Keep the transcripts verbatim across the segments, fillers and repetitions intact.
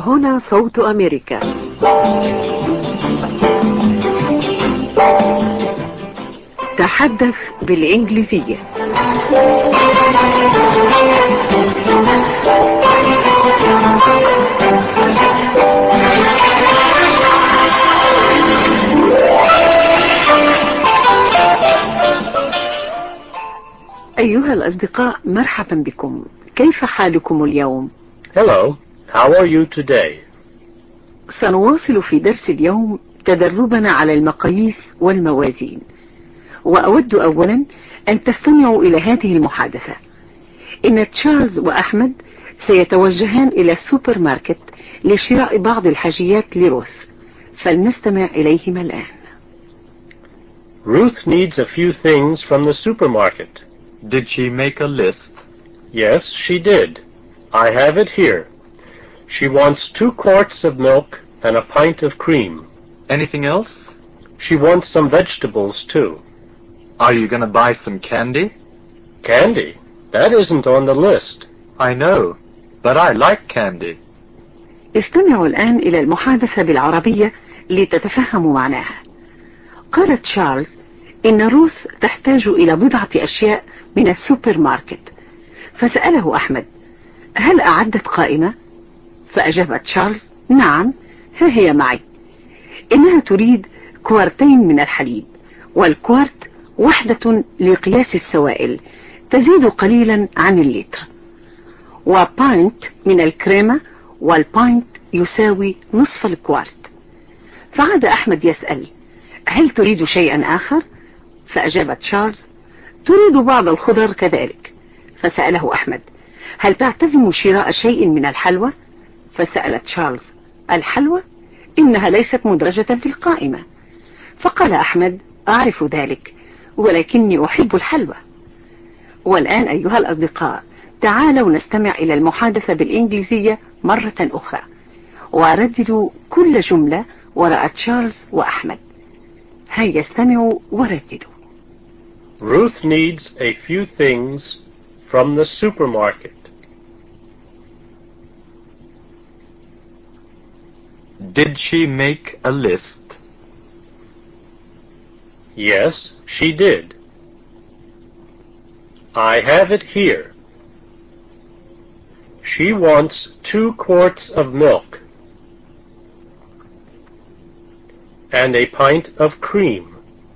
هنا صوت أمريكا. تحدث بالإنجليزية. أيها الأصدقاء، مرحبا بكم. كيف حالكم اليوم؟ Hello, how are you today? سنواصل في درس اليوم تدربنا على المقاييس والموازين، وأود أولا أن تستمعوا إلى هذه المحادثة. إن تشارلز وأحمد سيتوجهان إلى السوبر ماركت لشراء بعض الحاجيات لروث، فلنستمع إليهما الآن. Ruth needs a few things from the supermarket. Did she make a list? Yes, she did. I have it here. She wants two quarts of milk and a pint of cream. Anything else? She wants some vegetables, too. Are you going to buy some candy? Candy? That isn't on the list. I know, but I like candy. استمعوا الآن إلى المحادثة بالعربية لتتفهموا معناها. قال تشارلز إن روث تحتاج إلى بضعة أشياء من السوبر ماركت، فسأله أحمد: هل أعدت قائمة؟ فأجاب تشارلز: نعم، ها هي معي. إنها تريد كوارتين من الحليب، والكوارت وحدة لقياس السوائل تزيد قليلا عن اللتر، وباينت من الكريمة، والباينت يساوي نصف الكوارت. فعاد أحمد يسأل: هل تريد شيئا آخر؟ فأجاب تشارلز: تريد بعض الخضر كذلك. فسأله أحمد: هل تعتزم شراء شيء من الحلوى؟ فسأل تشارلز: الحلوى؟ إنها ليست مدرجة في القائمة. فقال أحمد: أعرف ذلك، ولكني أحب الحلوى. والآن أيها الأصدقاء، تعالوا نستمع إلى المحادثة بالإنجليزية مرة أخرى، ورددوا كل جملة وراء تشارلز وأحمد. هيا استمعوا ورددوا. Ruth needs a few things from the supermarket. Did she make a list? Yes, she did. I have it here. She wants two quarts of milk and a pint of cream.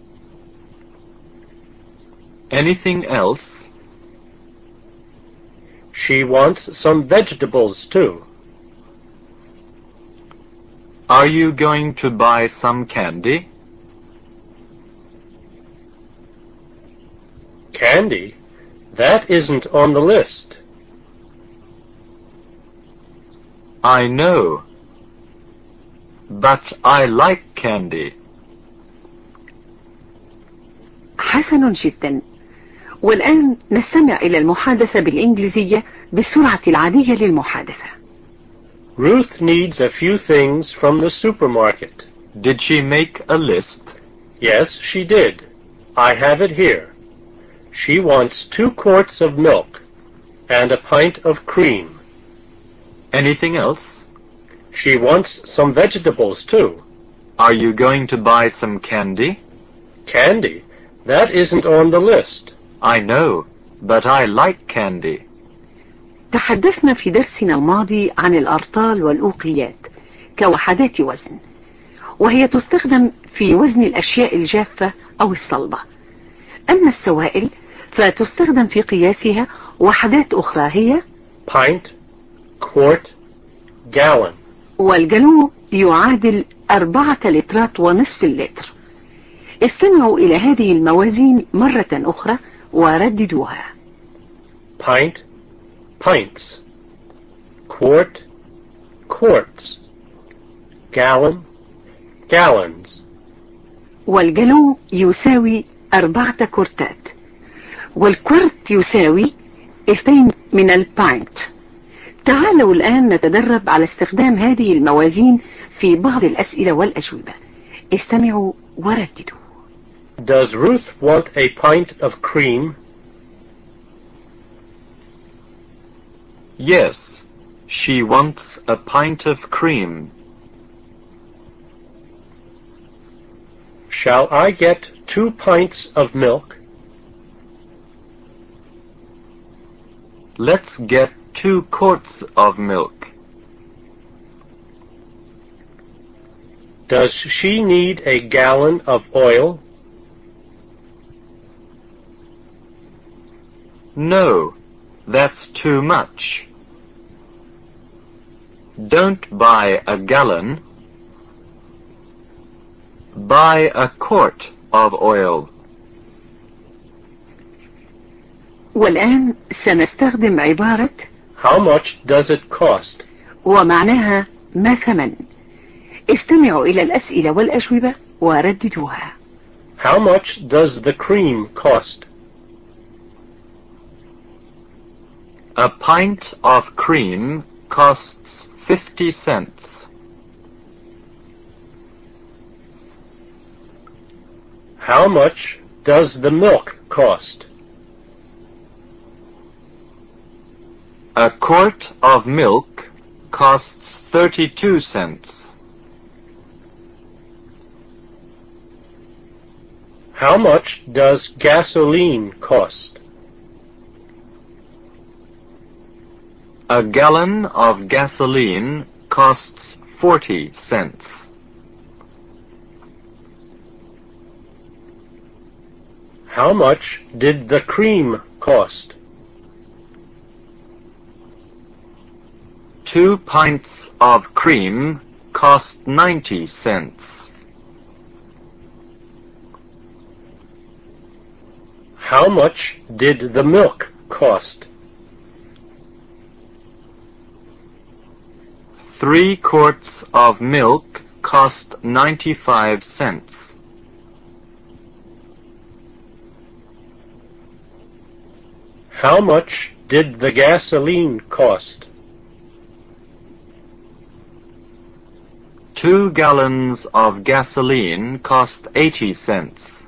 Anything else? She wants some vegetables, too. Are you going to buy some candy? Candy? That isn't on the list. I know, but I like candy. حسن جدا. والآن نستمع إلى المحادثة بالإنجليزية بالسرعة العادية للمحادثة. Ruth needs a few things from the supermarket. Did she make a list? Yes, she did. I have it here. She wants two quarts of milk and a pint of cream. Anything else? She wants some vegetables, too. Are you going to buy some candy? Candy? That isn't on the list. I know, but I like candy. تحدثنا في درسنا الماضي عن الأرطال والأوقيات كوحدات وزن، وهي تستخدم في وزن الأشياء الجافة أو الصلبة. أما السوائل فتستخدم في قياسها وحدات أخرى هي pint, quart, gallon. والجالون يعادل أربعة لترات ونصف اللتر. استمعوا إلى هذه الموازين مرة أخرى ورددوها. pint, pints. Quart, quarts. Gallon, gallons. والجالون يساوي أربعة كورتات، والكورت يساوي اثنين من الباينت. تعالوا الآن نتدرب على استخدام هذه الموازين في بعض الأسئلة والأجوبة. استمعوا ورددوا. Does Ruth want a pint of cream? Yes, She wants a pint of cream. Shall I get two pints of milk? Let's get two quarts of milk. Does she need a gallon of oil? No, that's too much. Don't buy a gallon. Buy a quart of oil. والآن سنستخدم عبارة How much does it cost? ومعناها ما ثمن. استمعوا إلى الأسئلة والأجوبة ورددوها. How much does the cream cost? A pint of cream costs fifty cents. How much does the milk cost? A quart of milk costs thirty-two cents. How much does gasoline cost? A gallon of gasoline costs forty cents. How much did the cream cost? Two pints of cream cost ninety cents. How much did the milk cost? Three quarts of milk cost ninety-five cents. How much did the gasoline cost? Two gallons of gasoline cost eighty cents.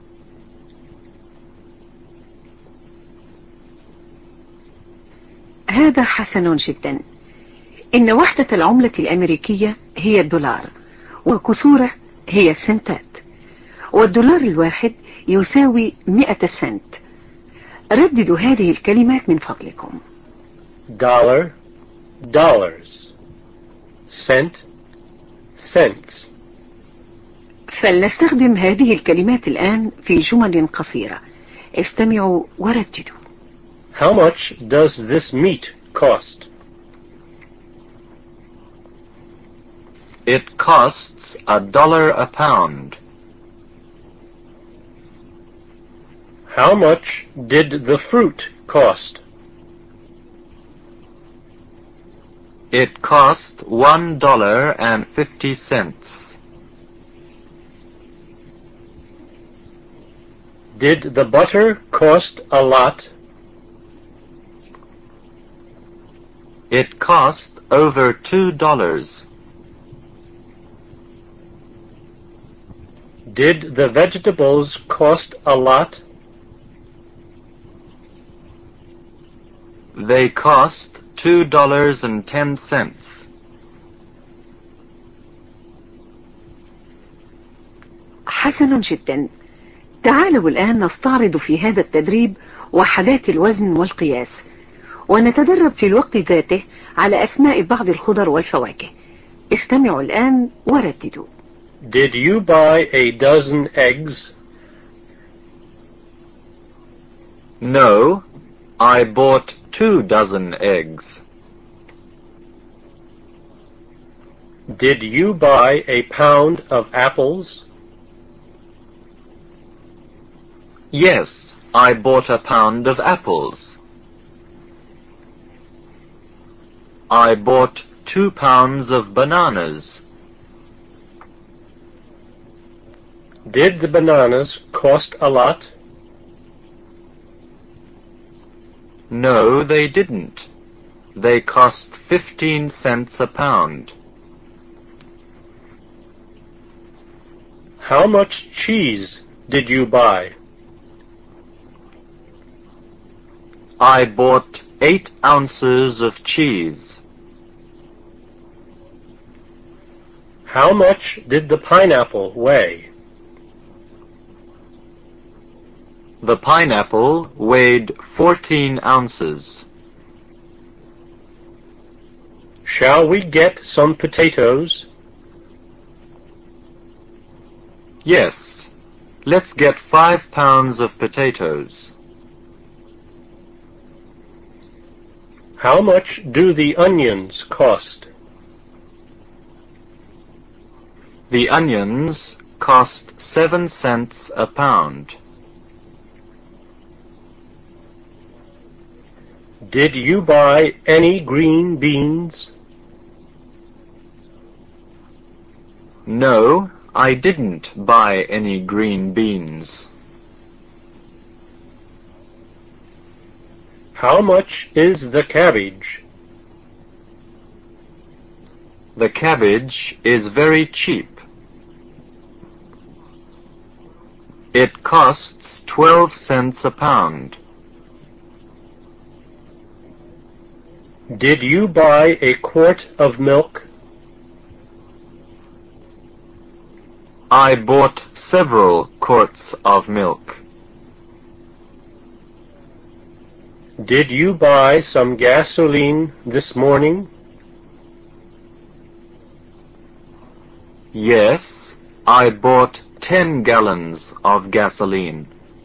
هذا حسن جدا. إن وحدة العملة الأمريكية هي الدولار، وكسوره هي السنتات، والدولار الواحد يساوي مئة سنت. رددوا هذه الكلمات من فضلكم. Dollar, dollars. Cent, cents. فلنستخدم هذه الكلمات الآن في جمل قصيرة. استمعوا ورددوا. How much does this meat cost? It costs a dollar a pound. How much did the fruit cost? It cost one dollar and fifty cents. Did the butter cost a lot? It cost over two dollars. Did the vegetables cost a lot? They cost two dollars and ten cents. حسنا جدا. تعالوا الآن نستعرض في هذا التدريب وحدات الوزن والقياس، ونتدرب في الوقت ذاته على أسماء بعض الخضر والفواكه. استمعوا الآن ورددوا. Did you buy a dozen eggs? No, I bought two dozen eggs. Did you buy a pound of apples? Yes, I bought a pound of apples. I bought two pounds of bananas. Did the bananas cost a lot? No, they didn't. They cost fifteen cents a pound. How much cheese did you buy? I bought eight ounces of cheese. How much did the pineapple weigh? The pineapple weighed fourteen ounces. Shall we get some potatoes? Yes. Let's get five pounds of potatoes. How much do the onions cost? The onions cost seven cents a pound. Did you buy any green beans? No, I didn't buy any green beans. How much is the cabbage? The cabbage is very cheap. It costs twelve cents a pound. Did you buy a quart of milk? I bought several quarts of milk. Did you buy some gasoline this morning? Yes, I bought ten gallons of gasoline.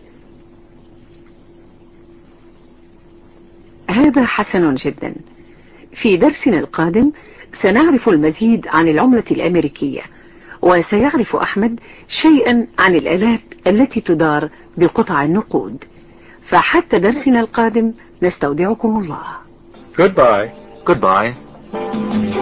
هذا حسن جدا. في درسنا القادم سنعرف المزيد عن العملة الأمريكية، وسيعرف أحمد شيئا عن الآلات التي تدار بقطع النقود. فحتى درسنا القادم نستودعكم الله. Goodbye. Goodbye.